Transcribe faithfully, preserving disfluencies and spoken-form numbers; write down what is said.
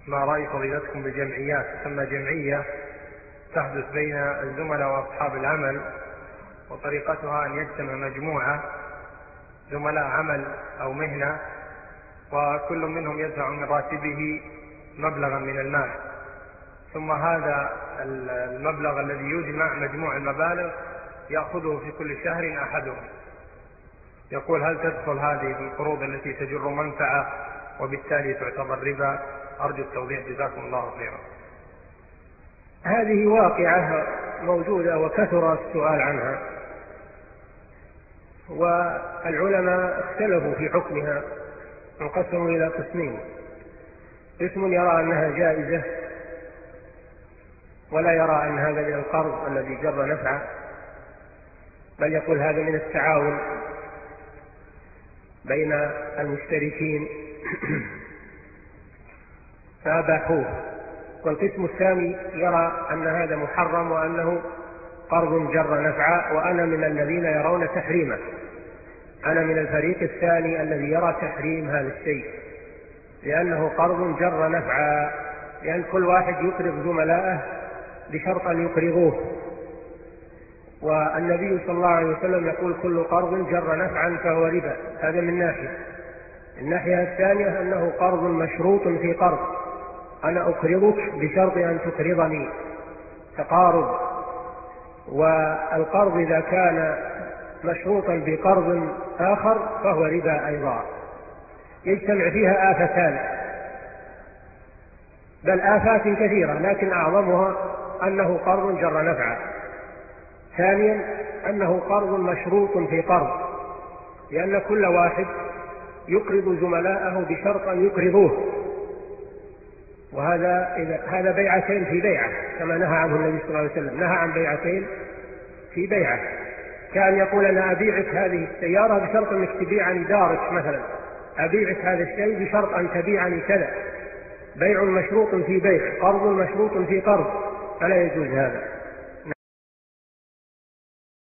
ما رأي فضيلتكم بجمعيات تسمى جمعية تحدث بين الزملاء وأصحاب العمل، وطريقتها أن يجتمع مجموعة زملاء عمل أو مهنة، وكل منهم يدفع من راتبه مبلغا من المال، ثم هذا المبلغ الذي يجمع مجموع المبالغ يأخذه في كل شهر أحدهم. يقول: هل تدخل هذه في القروض التي تجر منفعة وبالتالي تعتبر ربا؟ أرجو التوضيح جزاكم الله خيرا. هذه واقعة موجودة وكثر السؤال عنها، والعلماء اختلفوا في حكمها، انقسموا إلى قسمين: قسم يرى أنها جائزة ولا يرى أن هذا من القرض الذي جر نفعه، بل يقول هذا من التعاون بين المشتركين فأباحوه. والقسم الثاني يرى أن هذا محرم وأنه قرض جر نفعا، وأنا من الذين يرون تحريمه، أنا من الفريق الثاني الذي يرى تحريم هذا الشيء، لأنه قرض جر نفعا، لأن كل واحد يقرض زملائه بشرط أن يقرضوه، والنبي صلى الله عليه وسلم يقول: كل قرض جر نفعا فهو ربا. هذا من ناحية. الناحية الثانية أنه قرض مشروط في قرض، أنا أقرضك بشرط أن تقرضني، تقارض. والقرض إذا كان مشروطا بقرض آخر فهو ربا أيضا. يجتمع فيها آفتان، بل آفات كثيرة، لكن أعظمها أنه قرض جر نفعا. ثانيا أنه قرض مشروط في قرض، لأن كل واحد يقرض زملائه بشرط أن يقرضوه، وهذا إذا هذا بيعتين في بيعة، كما نهى عنه النبي صلى الله عليه وسلم، نهى عن بيعتين في بيعة. كان يقول: أنا أبيعك هذه السيارة بشرط أنك تبيعني دارك مثلا، أبيعك هذا الشيء بشرط أن تبيعني كذا. بيع مشروط في بيع، قرض مشروط في قرض، فلا يجوز هذا.